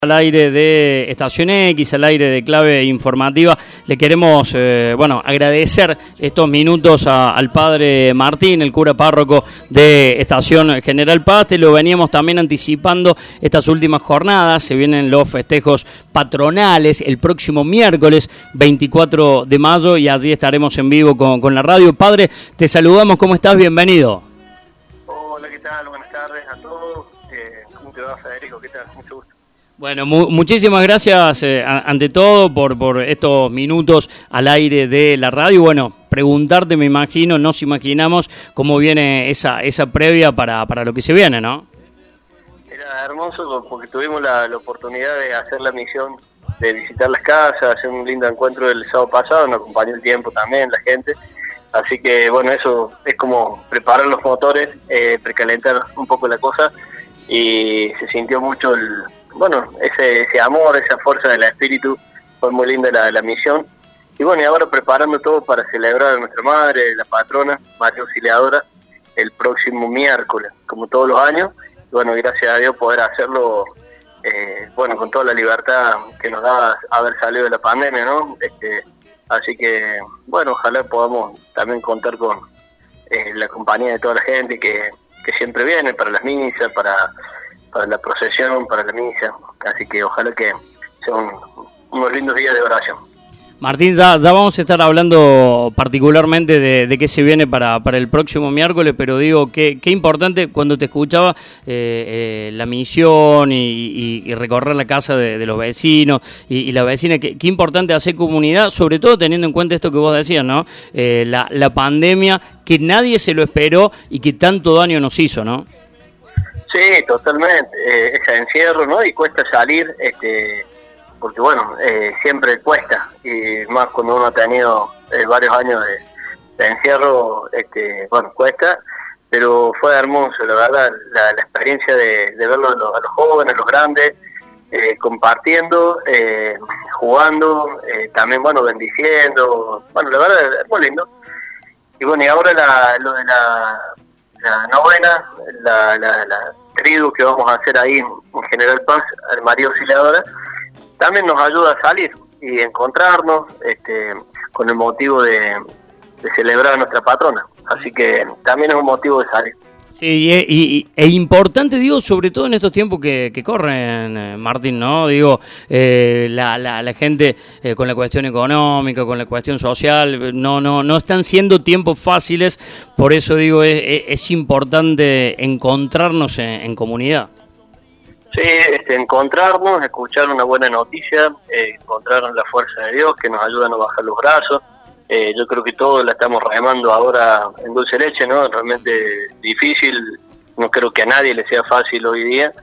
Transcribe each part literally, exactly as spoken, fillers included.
Al aire de Estación X, al aire de Clave Informativa, le queremos eh, bueno agradecer estos minutos a, al padre Martín, el cura párroco de Estación General Paz. Te lo veníamos también anticipando estas últimas jornadas. Se vienen los festejos patronales el próximo miércoles veinticuatro de mayo y allí estaremos en vivo con, con la radio. Padre, te saludamos, ¿cómo estás? Bienvenido. Hola, ¿qué tal? Buenas tardes a todos. Eh, ¿Cómo te va, Federico? ¿Qué tal? Mucho gusto. Bueno, mu muchísimas gracias eh, ante todo por, por estos minutos al aire de la radio. Bueno, preguntarte, me imagino, nos imaginamos cómo viene esa esa previa para, para lo que se viene, ¿no? Era hermoso porque tuvimos la, la oportunidad de hacer la misión de visitar las casas, hacer un lindo encuentro el sábado pasado, nos acompañó el tiempo también, la gente. Así que, bueno, eso es como preparar los motores, eh, precalentar un poco la cosa y se sintió mucho el... Bueno, ese, ese amor, esa fuerza del espíritu, fue muy linda la, la misión. Y bueno, y ahora preparando todo para celebrar a nuestra madre, la patrona, María Auxiliadora, el próximo miércoles, como todos los años. Y bueno, gracias a Dios poder hacerlo, eh, bueno, con toda la libertad que nos da haber salido de la pandemia, ¿no? Este, así que, bueno, ojalá podamos también contar con eh, la compañía de toda la gente que, que siempre viene para las misas, para... para la procesión, para la misa, así que ojalá que sean unos lindos días de oración. Martín, ya, ya vamos a estar hablando particularmente de, de qué se viene para, para el próximo miércoles, pero digo, qué, qué importante cuando te escuchaba eh, eh, la misión y, y, y recorrer la casa de, de los vecinos y, y la vecina, qué, qué importante hacer comunidad, sobre todo teniendo en cuenta esto que vos decías, ¿no? Eh, la, la pandemia, que nadie se lo esperó y que tanto daño nos hizo, ¿no? Sí, totalmente, eh, ese encierro, ¿no? Y cuesta salir, este, porque bueno, eh, siempre cuesta, y más cuando uno ha tenido eh, varios años de, de encierro, este, bueno, cuesta, pero fue hermoso, la verdad, la, la experiencia de, de verlo a los, a los jóvenes, a los grandes, eh, compartiendo, eh, jugando, eh, también, bueno, bendiciendo, bueno, la verdad, es muy lindo. Y bueno, y ahora la, lo de la... la novena, la, la, la tribu que vamos a hacer ahí en General Paz, al María Auxiliadora, también nos ayuda a salir y encontrarnos este, con el motivo de, de celebrar a nuestra patrona. Así que también es un motivo de salir. Sí, y, y, e importante, digo, sobre todo en estos tiempos que, que corren, eh, Martín, ¿no? Digo, eh, la, la, la gente eh, con la cuestión económica, con la cuestión social, no no no están siendo tiempos fáciles, por eso digo, es, es importante encontrarnos en, en comunidad. Sí, este, encontrarnos, escuchar una buena noticia, eh, encontrar la fuerza de Dios que nos ayuda a no bajar los brazos. Eh, yo creo que todos la estamos remando ahora en dulce leche, ¿no? Realmente difícil, no creo que a nadie le sea fácil hoy día.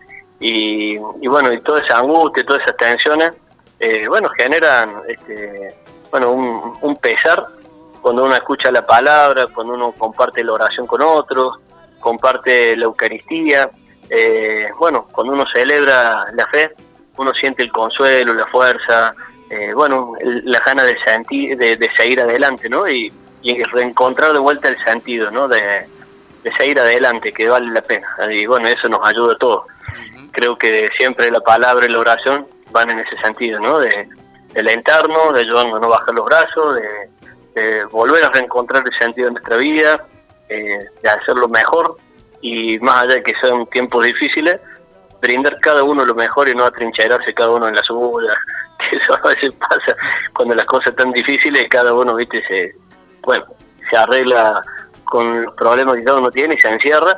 Y, y bueno, y toda esa angustia, todas esas tensiones, eh, bueno, generan este, bueno, un, un pesar cuando uno escucha la palabra, cuando uno comparte la oración con otros, comparte la Eucaristía. Eh, bueno, cuando uno celebra la fe, uno siente el consuelo, la fuerza, Eh, bueno, la gana de, sentir, de, de seguir adelante, ¿no? Y, y reencontrar de vuelta el sentido, ¿no? De, de seguir adelante, que vale la pena. Y bueno, eso nos ayuda a todos. Uh-huh. Creo que siempre la palabra y la oración van en ese sentido, ¿no? De, de alentarnos, de ayudarnos a no bajar los brazos, de, de volver a reencontrar el sentido de nuestra vida, eh, de hacerlo mejor y más allá de que sean tiempos difíciles, brindar cada uno lo mejor y no atrincherarse cada uno en la suya. Que eso a veces pasa cuando las cosas están difíciles, cada uno, viste, se bueno se arregla con los problemas que cada uno tiene y se encierra.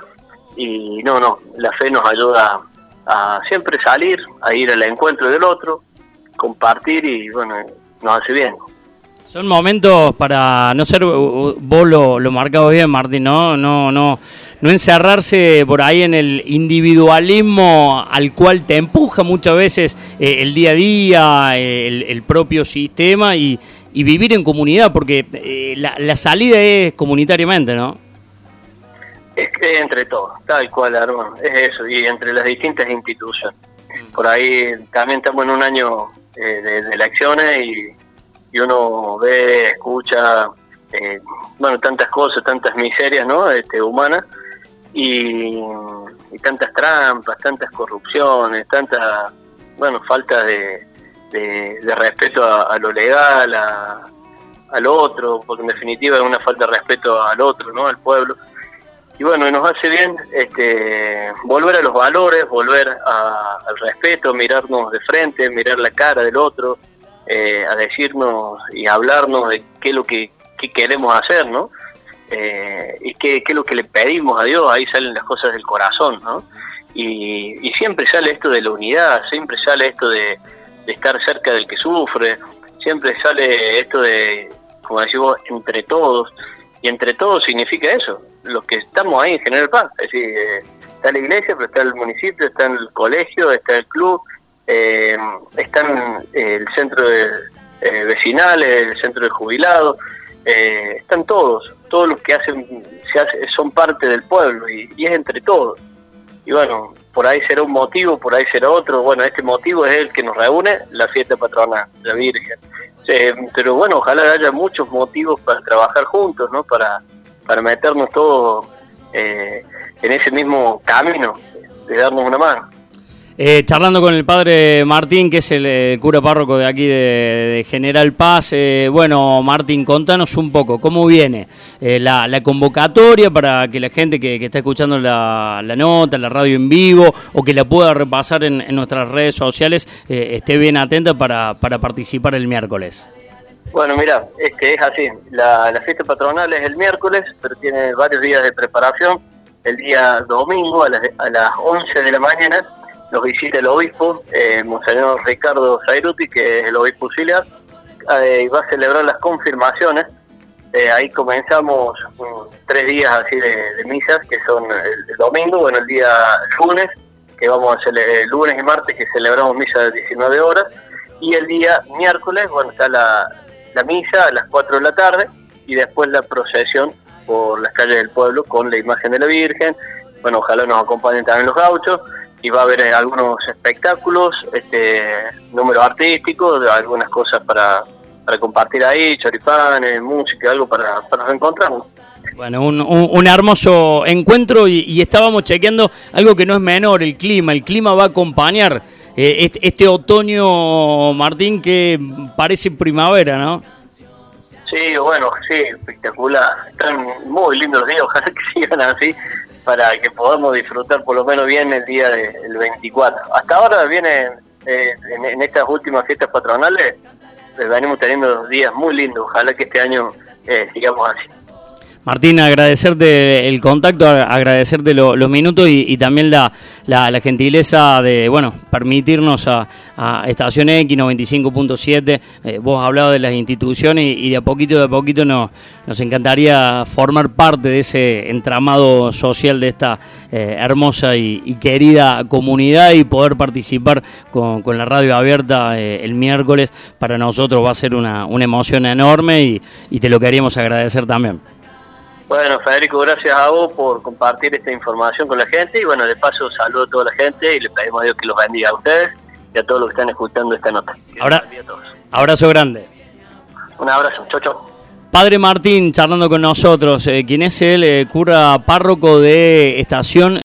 Y no, no, la fe nos ayuda a, a siempre salir, a ir al encuentro del otro, compartir y bueno, nos hace bien. Son momentos para no ser, vos lo, lo marcabas bien, Martín, ¿no? No, no, no encerrarse por ahí en el individualismo al cual te empuja muchas veces eh, el día a día, eh, el, el propio sistema y, y vivir en comunidad, porque eh, la, la salida es comunitariamente, ¿no? Es que entre todos, tal cual, hermano, es eso, y entre las distintas instituciones. Mm. Por ahí también estamos en un año eh, de, de elecciones y y uno ve, escucha, eh, bueno, tantas cosas, tantas miserias, ¿no? Este, humanas, y, y tantas trampas, tantas corrupciones, tantas bueno, falta de, de, de respeto a, a lo legal, a, al otro, porque en definitiva es una falta de respeto al otro, ¿no? Al pueblo. Y bueno, nos hace bien este, volver a los valores, volver a, al respeto, mirarnos de frente, mirar la cara del otro, eh, a decirnos y hablarnos de qué es lo que qué queremos hacer, ¿no? Eh, y qué, qué es lo que le pedimos a Dios. Ahí salen las cosas del corazón, ¿no? Y, y siempre sale esto de la unidad, siempre sale esto de, de estar cerca del que sufre, siempre sale esto de, como decimos, entre todos. Y entre todos significa eso, los que estamos ahí en General Paz, es decir, eh, está la iglesia, pero está el municipio, está el colegio, está el club, eh, están eh, el centro de, eh, vecinal, el centro de jubilados, eh, están todos, todos los que hacen, se hace, son parte del pueblo y, y es entre todos. Y bueno, por ahí será un motivo, por ahí será otro. Bueno, este motivo es el que nos reúne, la fiesta patronal, la Virgen. Eh, pero bueno, ojalá haya muchos motivos para trabajar juntos, ¿no? Para, para meternos todos eh, en ese mismo camino, de darnos una mano. Eh, charlando con el padre Martín, que es el, el cura párroco de aquí de, de General Paz. Eh, bueno, Martín, contanos un poco cómo viene eh, la, la convocatoria para que la gente que, que está escuchando la, la nota, la radio en vivo, o que la pueda repasar en, en nuestras redes sociales, eh, esté bien atenta para, para participar el miércoles. Bueno, mira, este, es así. La, la fiesta patronal es el miércoles, pero tiene varios días de preparación. El día domingo a las, a las once de la mañana nos visita el obispo, eh, Monseñor Ricardo Zairuti, que es el obispo auxiliar, eh, y va a celebrar las confirmaciones. Eh, ahí comenzamos um, tres días así de, de misas, que son el, el domingo, bueno, el día lunes, que vamos a hacer el lunes y martes, que celebramos misa de diecinueve horas, y el día miércoles, bueno, está la, la misa a las cuatro de la tarde, y después la procesión por las calles del pueblo con la imagen de la Virgen. Bueno, ojalá nos acompañen también los gauchos, y va a haber eh, algunos espectáculos, este números artísticos, algunas cosas para, para compartir ahí, choripanes, música, algo para, para reencontrarnos. Bueno, un, un, un hermoso encuentro y, y estábamos chequeando algo que no es menor, el clima. El clima va a acompañar eh, este, este otoño, Martín, que parece primavera, ¿no? Sí, bueno, sí, espectacular. Están muy lindos los días, ojalá que sigan así, para que podamos disfrutar por lo menos bien el día del veinticuatro. Hasta ahora viene, eh, en, en estas últimas fiestas patronales, eh, venimos teniendo días muy lindos. Ojalá que este año eh, sigamos así. Martín, agradecerte el contacto, agradecerte lo, los minutos y, y también la, la, la gentileza de, bueno, permitirnos a, a Estación X noventa y cinco punto siete. Eh, vos hablabas de las instituciones y, y de a poquito de a poquito nos, nos encantaría formar parte de ese entramado social de esta eh, hermosa y, y querida comunidad y poder participar con, con la radio abierta eh, el miércoles. Para nosotros va a ser una, una emoción enorme y, y te lo queríamos agradecer también. Bueno, Federico, gracias a vos por compartir esta información con la gente y bueno, de paso saludo a toda la gente y le pedimos a Dios que los bendiga a ustedes y a todos los que están escuchando esta nota. Ahora, abrazo grande. Un abrazo, chau, chau. Padre Martín charlando con nosotros, eh, quien es el eh, cura párroco de Estación